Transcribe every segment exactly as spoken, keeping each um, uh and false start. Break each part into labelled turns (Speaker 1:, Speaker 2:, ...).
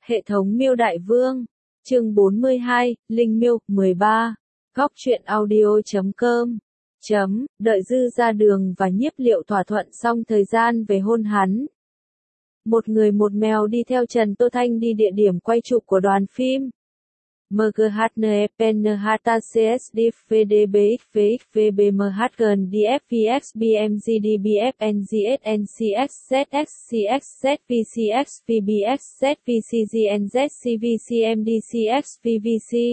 Speaker 1: Hệ thống miêu đại vương. Chương bốn mươi hai, Linh miêu, mười ba. Góc truyện audio chấm com. Chấm, đợi Dư ra đường và Nhiếp Liệu thỏa thuận xong thời gian về hôn hắn. Một người một mèo đi theo Trần Tô Thanh đi địa điểm quay chụp của đoàn phim. em giê hát en e pê en hát a xê ét đê ép đê bê ích vê ích vê bê em hát giê en đê ép vê ích bê em giê đê bê ép en giê ét en xê ích zét ích xê ích zét vê xê ích vê bê ích zét vê xê giê en zét xê vê xê em đê xê ích vê vê xê.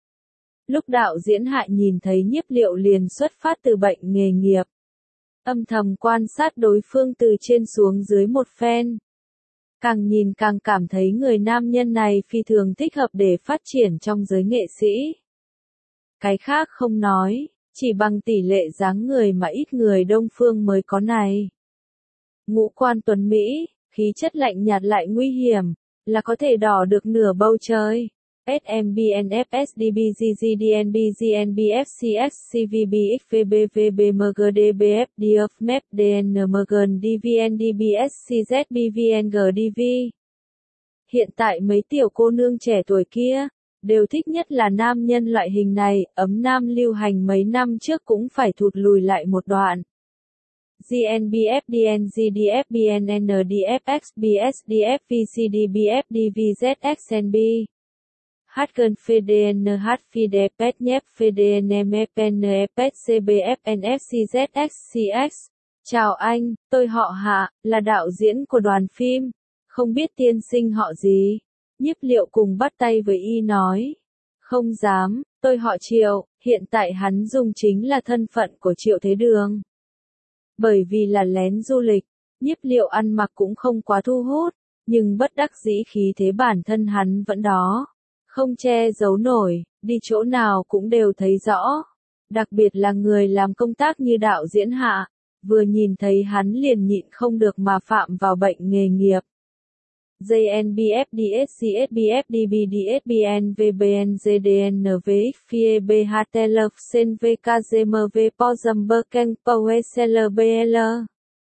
Speaker 1: Lúc đạo diễn Hạ nhìn thấy Nhiếp Liệu liền xuất phát từ bệnh nghề nghiệp. Âm thầm quan sát đối phương từ trên xuống dưới một phen. Càng nhìn càng cảm thấy người nam nhân này phi thường thích hợp để phát triển trong giới nghệ sĩ. Cái khác không nói, chỉ bằng tỷ lệ dáng người mà ít người Đông phương mới có này. Ngũ quan tuấn Mỹ, khí chất lạnh nhạt lại nguy hiểm, là có thể đỏ được nửa bầu trời. ét em bê en ép ét đê bê giê giê đê en bê giê en bê ép xê ích xê vê bê ích vê bê vê bê em giê đê bê ép đê ép em e pê đê en em giê en đê vê en đê bê ét xê zét bê vê en giê đê vê. Hiện tại mấy tiểu cô nương trẻ tuổi kia, đều thích nhất là nam nhân loại hình này, ấm nam lưu hành mấy năm trước cũng phải thụt lùi lại một đoạn. giê en bê ép đê en giê đê ép bê en en đê ép ích bê ét đê ép vê xê đê bê ép đê vê zét ích en bê. Hát gần phê đê en hát phê đê pét nhép phê đê en em e pê en e pét xê bê ép en ép xê zét ích xê ích. Chào anh, tôi họ Hạ, là đạo diễn của đoàn phim. Không biết tiên sinh họ gì? Nhiếp Liệu cùng bắt tay với y nói. Không dám, tôi họ Triệu, hiện tại hắn dùng chính là thân phận của Triệu Thế Đường. Bởi vì là lén du lịch, Nhiếp Liệu ăn mặc cũng không quá thu hút, nhưng bất đắc dĩ khí thế bản thân hắn vẫn đó. Không che giấu nổi, đi chỗ nào cũng đều thấy rõ. Đặc biệt là người làm công tác như đạo diễn Hạ, vừa nhìn thấy hắn liền nhịn không được mà phạm vào bệnh nghề nghiệp. giê en bê ép đê ét xê ét bê ép đê bê đê ét bê en vê bê en giê đê en vê ích phê bê hát lờ sen vê ca giê em vê po dầm bơ keng po e xê lờ bê lờ.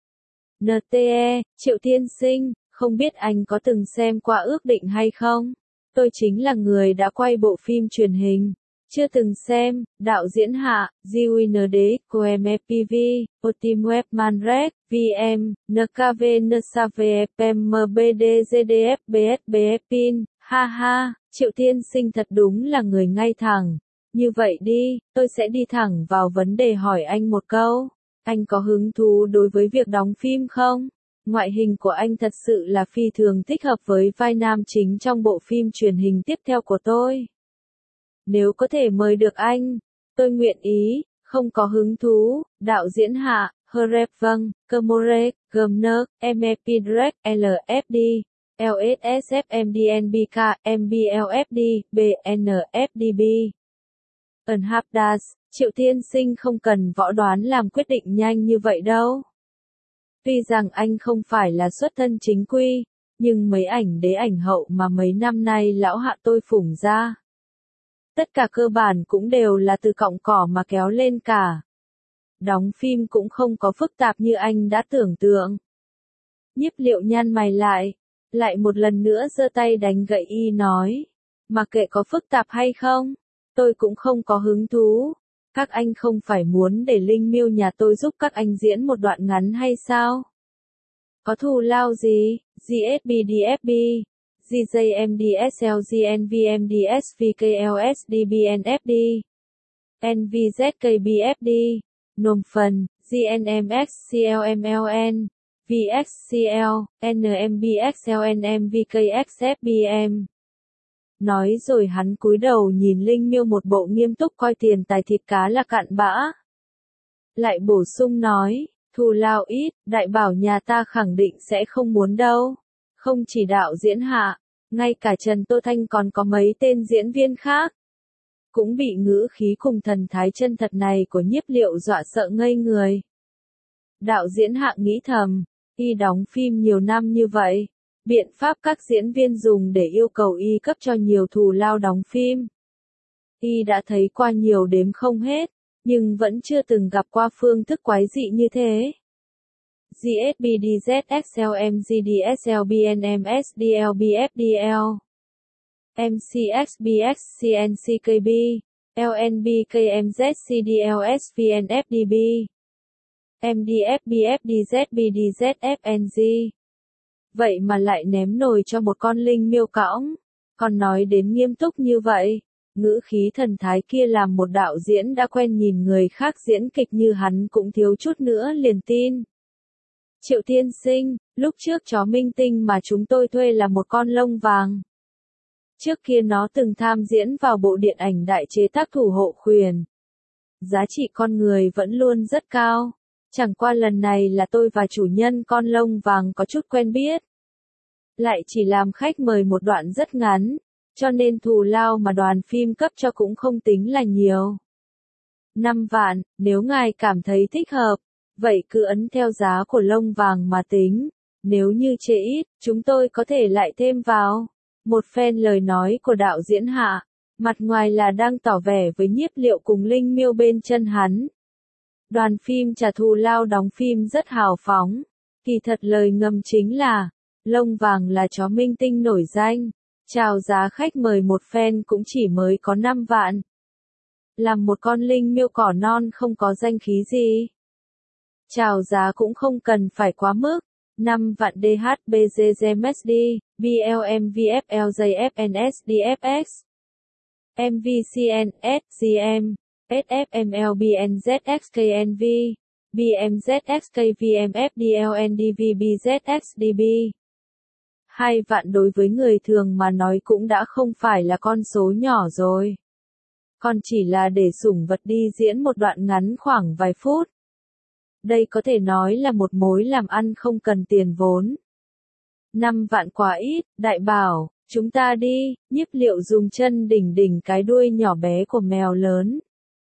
Speaker 1: en tê e, Triệu tiên sinh, không biết anh có từng xem qua Ước Định hay không? Tôi chính là người đã quay bộ phim truyền hình. Chưa từng xem, đạo diễn Hạ, Jiwin đế, của em e pê vê, Otim Web Manrek, vê em, en ca vê en sa vê pê em bê đê giê đê ép bê ét bê ép pin, ha ha, Triệu tiên sinh thật đúng là người ngay thẳng. Như vậy đi, tôi sẽ đi thẳng vào vấn đề hỏi anh một câu. Anh có hứng thú đối với việc đóng phim không? Ngoại hình của anh thật sự là phi thường thích hợp với vai nam chính trong bộ phim truyền hình tiếp theo của tôi. Nếu có thể mời được anh, tôi nguyện ý, không có hứng thú, đạo diễn Hạ, Hrep vâng, Kemorek, Gumner, em e pê Drek, lờ ép đê, lờ ét ét ép em đê en bê ca, em bê lờ ép đê, bê en ép đê bê. Unhabdas, Triệu tiên sinh không cần võ đoán làm quyết định nhanh như vậy đâu. Tuy rằng anh không phải là xuất thân chính quy, nhưng mấy ảnh đế ảnh hậu mà mấy năm nay lão Hạ tôi phủng ra. Tất cả cơ bản cũng đều là từ cọng cỏ mà kéo lên cả. Đóng phim cũng không có phức tạp như anh đã tưởng tượng. Nhiếp Liệu nhăn mày lại, lại một lần nữa giơ tay đánh gậy y nói. Mà kệ có phức tạp hay không, tôi cũng không có hứng thú. Các anh không phải muốn để Linh miêu nhà tôi giúp các anh diễn một đoạn ngắn hay sao? Có thù lao gì? giê ét bê đê ép bê, giê gi em đê ét lờ giê en vê em đê ét vê ca lờ ét đê bê en ép đê, en vê zét ca bê ép đê, nôm phần, giê en em ích xê lờ em lờ en, vê ích xê lờ, en em bê ích lờ en em vê ca ích ép bê em. Nói rồi hắn cúi đầu nhìn Linh miêu một bộ nghiêm túc coi tiền tài thịt cá là cặn bã. Lại bổ sung nói, thù lao ít, đại bảo nhà ta khẳng định sẽ không muốn đâu. Không chỉ đạo diễn Hạ, ngay cả Trần Tô Thanh còn có mấy tên diễn viên khác. Cũng bị ngữ khí cùng thần thái chân thật này của Nhiếp Liệu dọa sợ ngây người. Đạo diễn Hạ nghĩ thầm, y đóng phim nhiều năm như vậy. Biện pháp các diễn viên dùng để yêu cầu y cấp cho nhiều thù lao đóng phim. Y đã thấy qua nhiều đếm không hết, nhưng vẫn chưa từng gặp qua phương thức quái dị như thế. giê ét bê đê zét ích lờ em giê đê ét lờ bê en em ét đê lờ bê ép đê lờ em xê ích bê ích xê en xê ca bê, lờ en bê ca em dét xê đê lờ ét vê en ép đê bê, em đê ép bê ép đê dét bê đê dét ép en giê. Vậy mà lại ném nồi cho một con linh miêu cõng, còn nói đến nghiêm túc như vậy. Ngữ khí thần thái kia làm một đạo diễn đã quen nhìn người khác diễn kịch như hắn cũng thiếu chút nữa liền tin. Triệu tiên sinh, lúc trước chó minh tinh mà chúng tôi thuê là một con lông vàng. Trước kia nó từng tham diễn vào bộ điện ảnh đại chế tác Thủ hộ quyền. Giá trị con người vẫn luôn rất cao. Chẳng qua lần này là tôi và chủ nhân con lông vàng có chút quen biết. Lại chỉ làm khách mời một đoạn rất ngắn, cho nên thù lao mà đoàn phim cấp cho cũng không tính là nhiều. năm vạn, nếu ngài cảm thấy thích hợp, vậy cứ ấn theo giá của lông vàng mà tính. Nếu như chê ít, chúng tôi có thể lại thêm vào. Một phen lời nói của đạo diễn Hạ, mặt ngoài là đang tỏ vẻ với Nhiếp Liệu cùng linh miêu bên chân hắn. Đoàn phim trả thù lao đóng phim rất hào phóng, kỳ thật lời ngầm chính là, lông vàng là chó minh tinh nổi danh, chào giá khách mời một phen cũng chỉ mới có năm vạn. Làm một con linh miêu cỏ non không có danh khí gì. Chào giá cũng không cần phải quá mức, năm vạn đê hát bê giê giê em ét đê, bê lờ em vê ép lờ giê ép en ét đê ép ích, em vê xê en, ét giê em, ét ép em lờ bê en zét ích ca en vê, bê em zét ích ca vê em ép đê lờ en đê vê bê zét ích đê bê. Hai vạn đối với người thường mà nói cũng đã không phải là con số nhỏ rồi. Còn chỉ là để sủng vật đi diễn một đoạn ngắn khoảng vài phút. Đây có thể nói là một mối làm ăn không cần tiền vốn. Năm vạn quá ít, đại bảo, chúng ta đi, Nhiếp Liệu dùng chân đỉnh đỉnh cái đuôi nhỏ bé của mèo lớn.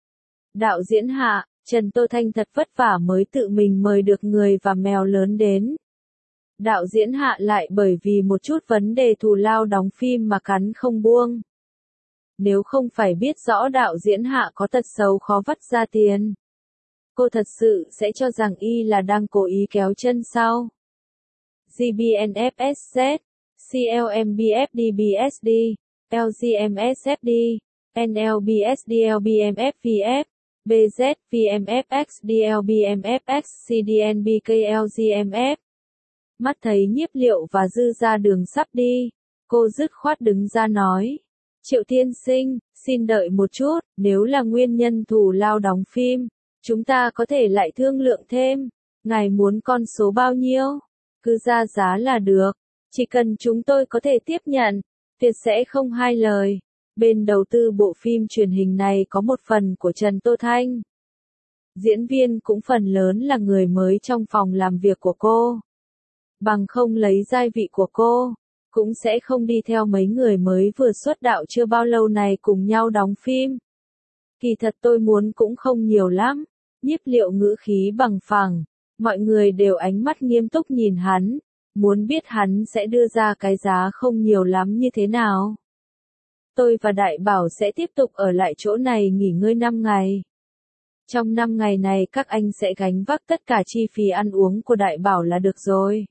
Speaker 1: Đạo diễn Hạ, Trần Tô Thanh thật vất vả mới tự mình mời được người và mèo lớn đến. Đạo diễn Hạ lại bởi vì một chút vấn đề thù lao đóng phim mà cắn không buông. Nếu không phải biết rõ đạo diễn Hạ có tật xấu khó vắt ra tiền, cô thật sự sẽ cho rằng y là đang cố ý kéo chân sau. giê bê en ép ét zét, xê lờ em bê ép đê bê ét đê, lờ giê em ét ép đê, en lờ bê ét đê lờ bê em ép vê ép, bê zét vê em ép ích đê lờ bê em ép ích xê đê en bê ca lờ giê em ép. Mắt thấy Nhiếp Liệu và Dư ra đường sắp đi, cô dứt khoát đứng ra nói. Triệu tiên sinh, xin đợi một chút, nếu là nguyên nhân thù lao đóng phim, chúng ta có thể lại thương lượng thêm. Ngài muốn con số bao nhiêu? Cứ ra giá là được. Chỉ cần chúng tôi có thể tiếp nhận, tuyệt sẽ không hai lời. Bên đầu tư bộ phim truyền hình này có một phần của Trần Tô Thanh. Diễn viên cũng phần lớn là người mới trong phòng làm việc của cô. Bằng không lấy giai vị của cô, cũng sẽ không đi theo mấy người mới vừa xuất đạo chưa bao lâu này cùng nhau đóng phim. Kỳ thật tôi muốn cũng không nhiều lắm. Nhiếp Liệu ngữ khí bằng phẳng, mọi người đều ánh mắt nghiêm túc nhìn hắn, muốn biết hắn sẽ đưa ra cái giá không nhiều lắm như thế nào. Tôi và Đại Bảo sẽ tiếp tục ở lại chỗ này nghỉ ngơi năm ngày. Trong năm ngày này các anh sẽ gánh vác tất cả chi phí ăn uống của Đại Bảo là được rồi.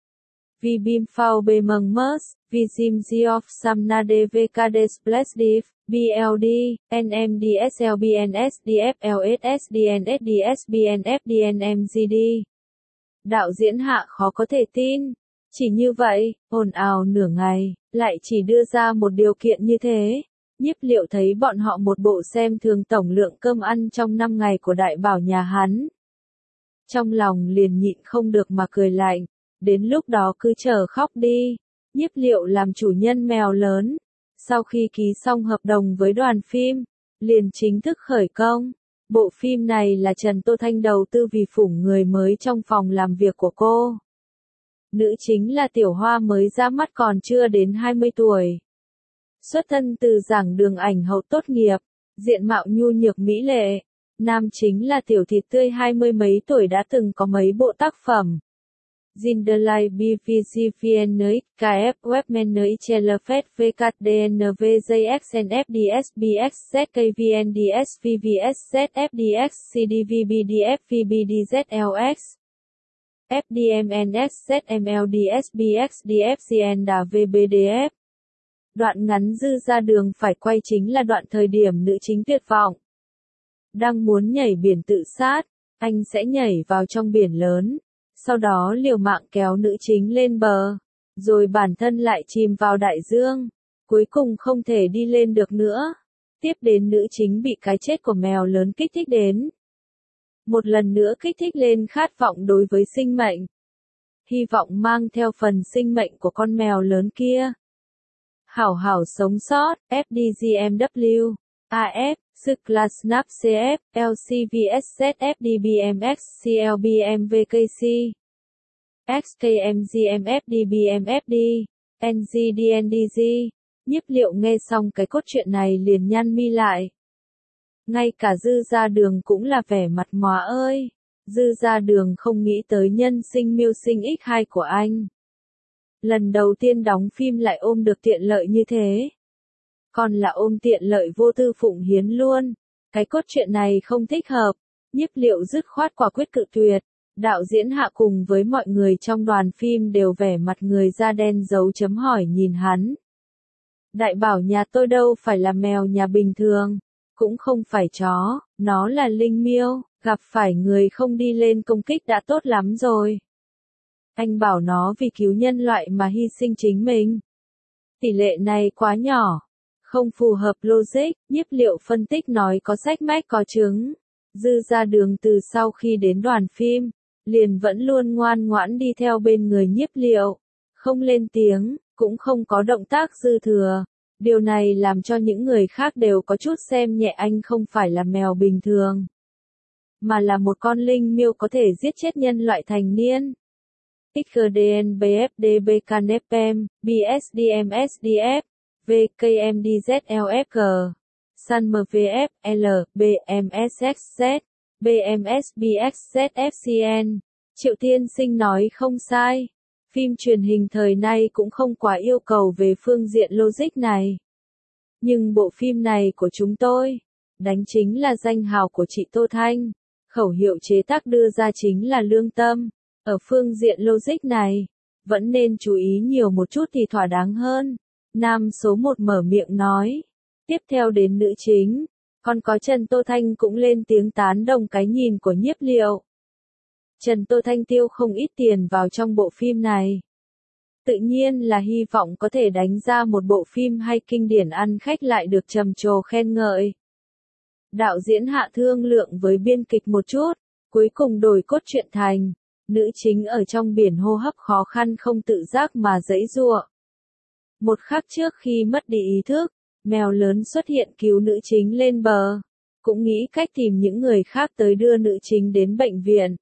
Speaker 1: Vì bim phao bê mừng mớs, vì sim geoff samna dvk desplesdiv, bld, nmdslb nsdf lssd nsd sbnf dnmgd. Đạo diễn Hạ khó có thể tin. Chỉ như vậy, ồn ào nửa ngày, lại chỉ đưa ra một điều kiện như thế. Nhiếp Liệu thấy bọn họ một bộ xem thường tổng lượng cơm ăn trong năm ngày của Đại Bảo nhà hắn. Trong lòng liền nhịn không được mà cười lạnh. Đến lúc đó cứ chờ khóc đi. Nhiếp Liệu làm chủ nhân mèo lớn. Sau khi ký xong hợp đồng với đoàn phim, liền chính thức khởi công. Bộ phim này là Trần Tô Thanh đầu tư vì phủng người mới trong phòng làm việc của cô. Nữ chính là Tiểu Hoa mới ra mắt còn chưa đến hai mươi tuổi. Xuất thân từ giảng đường ảnh hậu tốt nghiệp, diện mạo nhu nhược mỹ lệ. Nam chính là Tiểu Thịt Tươi hai mươi mấy tuổi đã từng có mấy bộ tác phẩm. Zinderlei bê vê giê vê en ích, ca ép Webman ích Chelafet vê ca đê en vê giê ích en ép đê ét bê ích zét ca vê en đê ét vê vê ét zét ép đê ích xê đê vê bê đê ép vê bê đê zét lờ ích, ép đê em en ích zét em lờ đê ét bê ích đê ép giê en đê vê bê đê ép. Đoạn ngắn dư ra đường phải quay chính là đoạn thời điểm nữ chính tuyệt vọng. Đang muốn nhảy biển tự sát, anh sẽ nhảy vào trong biển lớn, sau đó liều mạng kéo nữ chính lên bờ, rồi bản thân lại chìm vào đại dương, cuối cùng không thể đi lên được nữa. Tiếp đến nữ chính bị cái chết của mèo lớn kích thích đến. Một lần nữa kích thích lên khát vọng đối với sinh mệnh. Hy vọng mang theo phần sinh mệnh của con mèo lớn kia. Hảo hảo sống sót, ép đê giê em vê, a ép, Sukla Snap xê ép, lờ xê vê ét zét ép đê bê em ích, xê lờ bê em vê ca xê, ích ca em giê em ép đê bê em ép đê, en giê đê en đê giê. Nhiếp Liệu nghe xong cái cốt truyện này liền nhăn mi lại. Ngay cả Dư Ra Đường cũng là vẻ mặt mòa ơi. Dư Ra Đường không nghĩ tới nhân sinh mưu sinh ích hai của anh. Lần đầu tiên đóng phim lại ôm được tiện lợi như thế. Còn là ôm tiện lợi vô tư phụng hiến luôn. Cái cốt truyện này không thích hợp. Nhiếp Liệu dứt khoát quả quyết cự tuyệt. Đạo diễn Hạ cùng với mọi người trong đoàn phim đều vẻ mặt người da đen dấu chấm hỏi nhìn hắn. Đại bảo nhà tôi đâu phải là mèo nhà bình thường, cũng không phải chó, nó là linh miêu, gặp phải người không đi lên công kích đã tốt lắm rồi. Anh bảo nó vì cứu nhân loại mà hy sinh chính mình. Tỷ lệ này quá nhỏ, không phù hợp logic. Nhiếp Liệu phân tích nói có sách mách có chứng. Dư Ra Đường từ sau khi đến đoàn phim, liền vẫn luôn ngoan ngoãn đi theo bên người Nhiếp Liệu, không lên tiếng, cũng không có động tác dư thừa. Điều này làm cho những người khác đều có chút xem nhẹ anh không phải là mèo bình thường, mà là một con linh miêu có thể giết chết nhân loại thành niên. ích giê đê en bê ép đê bê ca en ép em, bê ét đê em ét đê ép, vê ca em đê zét lờ ép giê, Sun em vê ép lờ, bê em ét ích zét, bê em ét bê ích zét ép xê en. Triệu Tiên Sinh nói không sai. Phim truyền hình thời nay cũng không quá yêu cầu về phương diện logic này. Nhưng bộ phim này của chúng tôi, đánh chính là danh hào của chị Tô Thanh. Khẩu hiệu chế tác đưa ra chính là lương tâm. Ở phương diện logic này, vẫn nên chú ý nhiều một chút thì thỏa đáng hơn. Nam số một mở miệng nói. Tiếp theo đến nữ chính, còn có Trần Tô Thanh cũng lên tiếng tán đồng cái nhìn của Nhiếp Liệu. Trần Tô Thanh tiêu không ít tiền vào trong bộ phim này. Tự nhiên là hy vọng có thể đánh ra một bộ phim hay kinh điển ăn khách lại được trầm trồ khen ngợi. Đạo diễn Hạ thương lượng với biên kịch một chút, cuối cùng đổi cốt truyện thành, nữ chính ở trong biển hô hấp khó khăn không tự giác mà giãy giụa. Một khắc trước khi mất đi ý thức, mèo lớn xuất hiện cứu nữ chính lên bờ, cũng nghĩ cách tìm những người khác tới đưa nữ chính đến bệnh viện.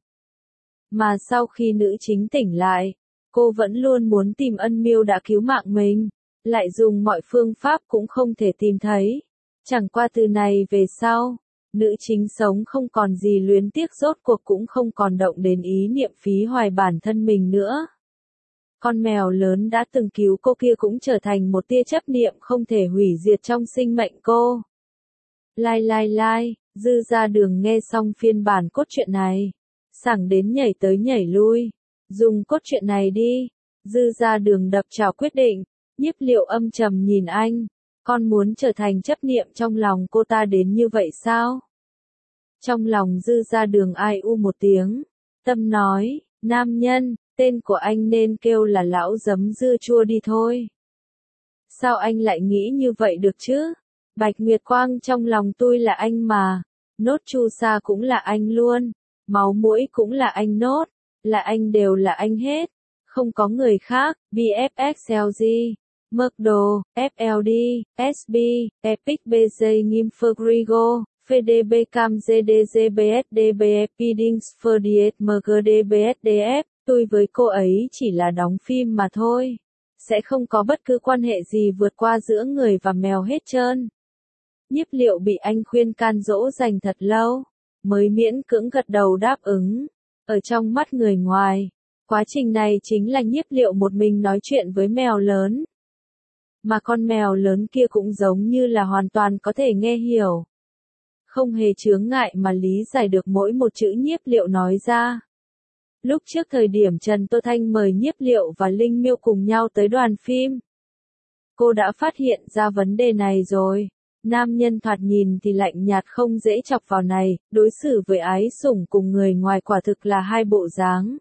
Speaker 1: Mà sau khi nữ chính tỉnh lại, cô vẫn luôn muốn tìm ân miêu đã cứu mạng mình, lại dùng mọi phương pháp cũng không thể tìm thấy. Chẳng qua từ này về sau, nữ chính sống không còn gì luyến tiếc, rốt cuộc cũng không còn động đến ý niệm phí hoài bản thân mình nữa. Con mèo lớn đã từng cứu cô kia cũng trở thành một tia chấp niệm không thể hủy diệt trong sinh mệnh cô. Lai lai lai, Dư Ra Đường nghe xong phiên bản cốt truyện này, sảng đến nhảy tới nhảy lui. Dùng cốt truyện này đi. Dư Ra Đường đập chào quyết định. Nhiếp Liệu âm trầm nhìn anh. Con muốn trở thành chấp niệm trong lòng cô ta đến như vậy sao? Trong lòng Dư Ra Đường ai u một tiếng. Tâm nói, nam nhân, tên của anh nên kêu là lão giấm dưa chua đi thôi. Sao anh lại nghĩ như vậy được chứ? Bạch Nguyệt Quang trong lòng tôi là anh mà. Nốt Chu Sa cũng là anh luôn. Máu mũi cũng là anh nốt. Là anh đều là anh hết. Không có người khác. bê ép ích lờ giê, Murdo, ép lờ đê, ét bê, Epic bê giê Ngim Ferrigo, phê đê bê Cam giê đê giê bê ét đê bê ép Pidings Ferdiet em giê đê bê ét đê ép. Tôi với cô ấy chỉ là đóng phim mà thôi. Sẽ không có bất cứ quan hệ gì vượt qua giữa người và mèo hết trơn. Nhiếp Liệu bị anh khuyên can dỗ dành thật lâu, mới miễn cưỡng gật đầu đáp ứng. Ở trong mắt người ngoài, quá trình này chính là Nhiếp Liệu một mình nói chuyện với mèo lớn. Mà con mèo lớn kia cũng giống như là hoàn toàn có thể nghe hiểu. Không hề chướng ngại mà lý giải được mỗi một chữ Nhiếp Liệu nói ra. Lúc trước thời điểm Trần Tô Thanh mời Nhiếp Liệu và Linh Miêu cùng nhau tới đoàn phim, cô đã phát hiện ra vấn đề này rồi. Nam nhân thoạt nhìn thì lạnh nhạt không dễ chọc vào này, đối xử với ái sủng cùng người ngoài quả thực là hai bộ dáng.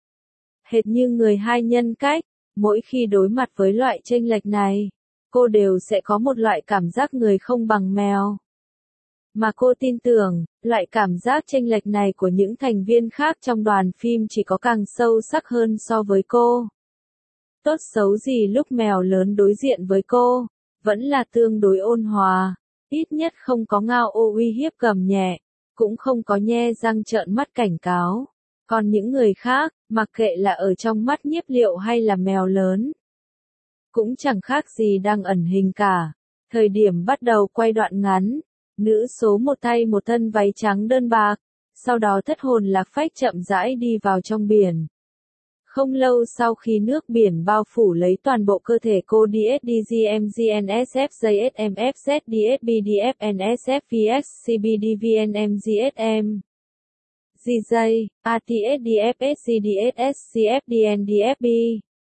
Speaker 1: Hệt như người hai nhân cách, mỗi khi đối mặt với loại chênh lệch này, cô đều sẽ có một loại cảm giác người không bằng mèo. Mà cô tin tưởng, loại cảm giác chênh lệch này của những thành viên khác trong đoàn phim chỉ có càng sâu sắc hơn so với cô. Tốt xấu gì lúc mèo lớn đối diện với cô, vẫn là tương đối ôn hòa, ít nhất không có ngao ô uy hiếp gầm nhẹ, cũng không có nhe răng trợn mắt cảnh cáo. Còn những người khác, mặc kệ là ở trong mắt Nhiếp Liệu hay là mèo lớn, cũng chẳng khác gì đang ẩn hình cả. Thời điểm bắt đầu quay đoạn ngắn, nữ số một tay một thân váy trắng đơn bạc, sau đó thất hồn lạc phách chậm rãi đi vào trong biển. Không lâu sau khi nước biển bao phủ lấy toàn bộ cơ thể cô đê ét đê giê em giê en ét ép giê ét em ép zét đê ét bê đê ép en ét ép vê ích xê bê đê vê en em giê ét em, giê gi, a tê ét đê ép ét giê đê ét ét xê ép đê en đê ép bê.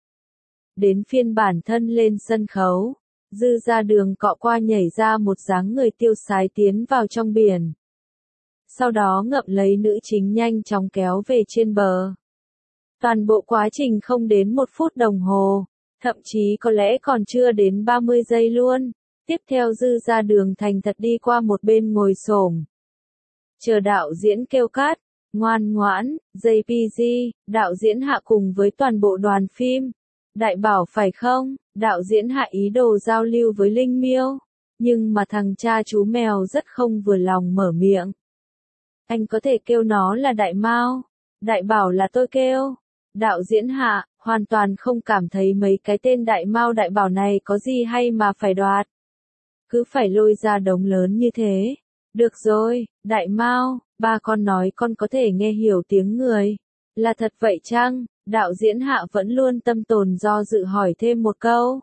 Speaker 1: Đến phiên bản thân lên sân khấu, Dư Ra Đường cọ qua nhảy ra một dáng người tiêu sái tiến vào trong biển. Sau đó ngậm lấy nữ chính nhanh chóng kéo về trên bờ. Toàn bộ quá trình không đến một phút đồng hồ, thậm chí có lẽ còn chưa đến ba mươi giây luôn. Tiếp theo Dư Ra Đường thành thật đi qua một bên ngồi xổm, chờ đạo diễn kêu cắt. Ngoan ngoãn, gi pê giê, đạo diễn Hạ cùng với toàn bộ đoàn phim. Đại bảo phải không? Đạo diễn Hạ ý đồ giao lưu với Linh Miêu, nhưng mà thằng cha chú mèo rất không vừa lòng mở miệng. Anh có thể kêu nó là Đại Mao. Đại bảo là tôi kêu. Đạo diễn Hạ, hoàn toàn không cảm thấy mấy cái tên Đại Mao Đại Bảo này có gì hay mà phải đoạt. Cứ phải lôi ra đống lớn như thế. Được rồi, Đại Mao, ba con nói con có thể nghe hiểu tiếng người. Là thật vậy chăng? Đạo diễn Hạ vẫn luôn tâm tồn do dự hỏi thêm một câu.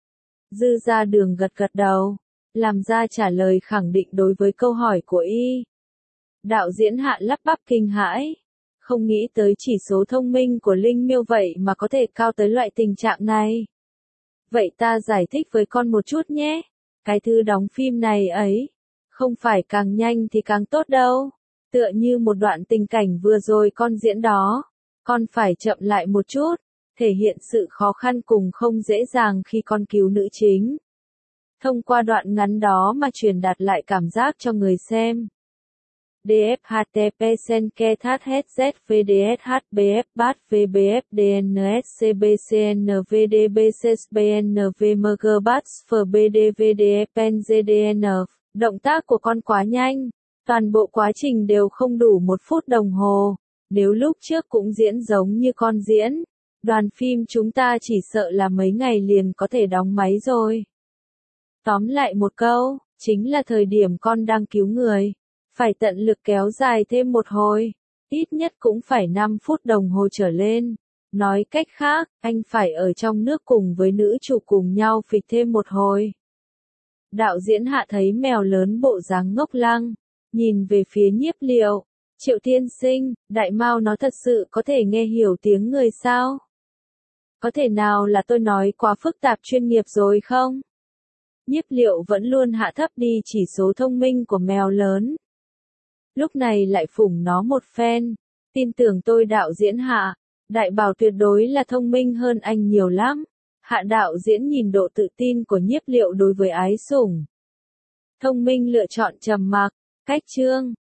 Speaker 1: Dư Ra Đường gật gật đầu, làm ra trả lời khẳng định đối với câu hỏi của y. Đạo diễn Hạ lắp bắp kinh hãi. Không nghĩ tới chỉ số thông minh của Linh Miêu vậy mà có thể cao tới loại tình trạng này. Vậy ta giải thích với con một chút nhé. Cái thứ đóng phim này ấy, không phải càng nhanh thì càng tốt đâu. Tựa như một đoạn tình cảnh vừa rồi con diễn đó. Con phải chậm lại một chút, thể hiện sự khó khăn cùng không dễ dàng khi con cứu nữ chính. Thông qua đoạn ngắn đó mà truyền đạt lại cảm giác cho người xem. đê ép hát tê pê sen ke thát hét zét vê đê ét hát bê ép bát vê bê ép đê en ét xê bê xê en vê đê bê xê bê en vê em giê bát phờ bê đê vê đê ép en giê đê en. Động tác của con quá nhanh, toàn bộ quá trình đều không đủ một phút đồng hồ. Nếu lúc trước cũng diễn giống như con diễn, đoàn phim chúng ta chỉ sợ là mấy ngày liền có thể đóng máy rồi. Tóm lại một câu, chính là thời điểm con đang cứu người, phải tận lực kéo dài thêm một hồi, ít nhất cũng phải năm phút đồng hồ trở lên. Nói cách khác, anh phải ở trong nước cùng với nữ chủ cùng nhau phịch thêm một hồi. Đạo diễn Hạ thấy mèo lớn bộ dáng ngốc lăng, nhìn về phía Nhiếp Liệu. Triệu tiên sinh, Đại Mao nó thật sự có thể nghe hiểu tiếng người sao? Có thể nào là tôi nói quá phức tạp chuyên nghiệp rồi không? Nhiếp Liệu vẫn luôn hạ thấp đi chỉ số thông minh của mèo lớn. Lúc này lại phủng nó một phen. Tin tưởng tôi đạo diễn Hạ, Đại Bảo tuyệt đối là thông minh hơn anh nhiều lắm. Hạ đạo diễn nhìn độ tự tin của Nhiếp Liệu đối với ái sủng. Thông minh lựa chọn trầm mặc, cách chương.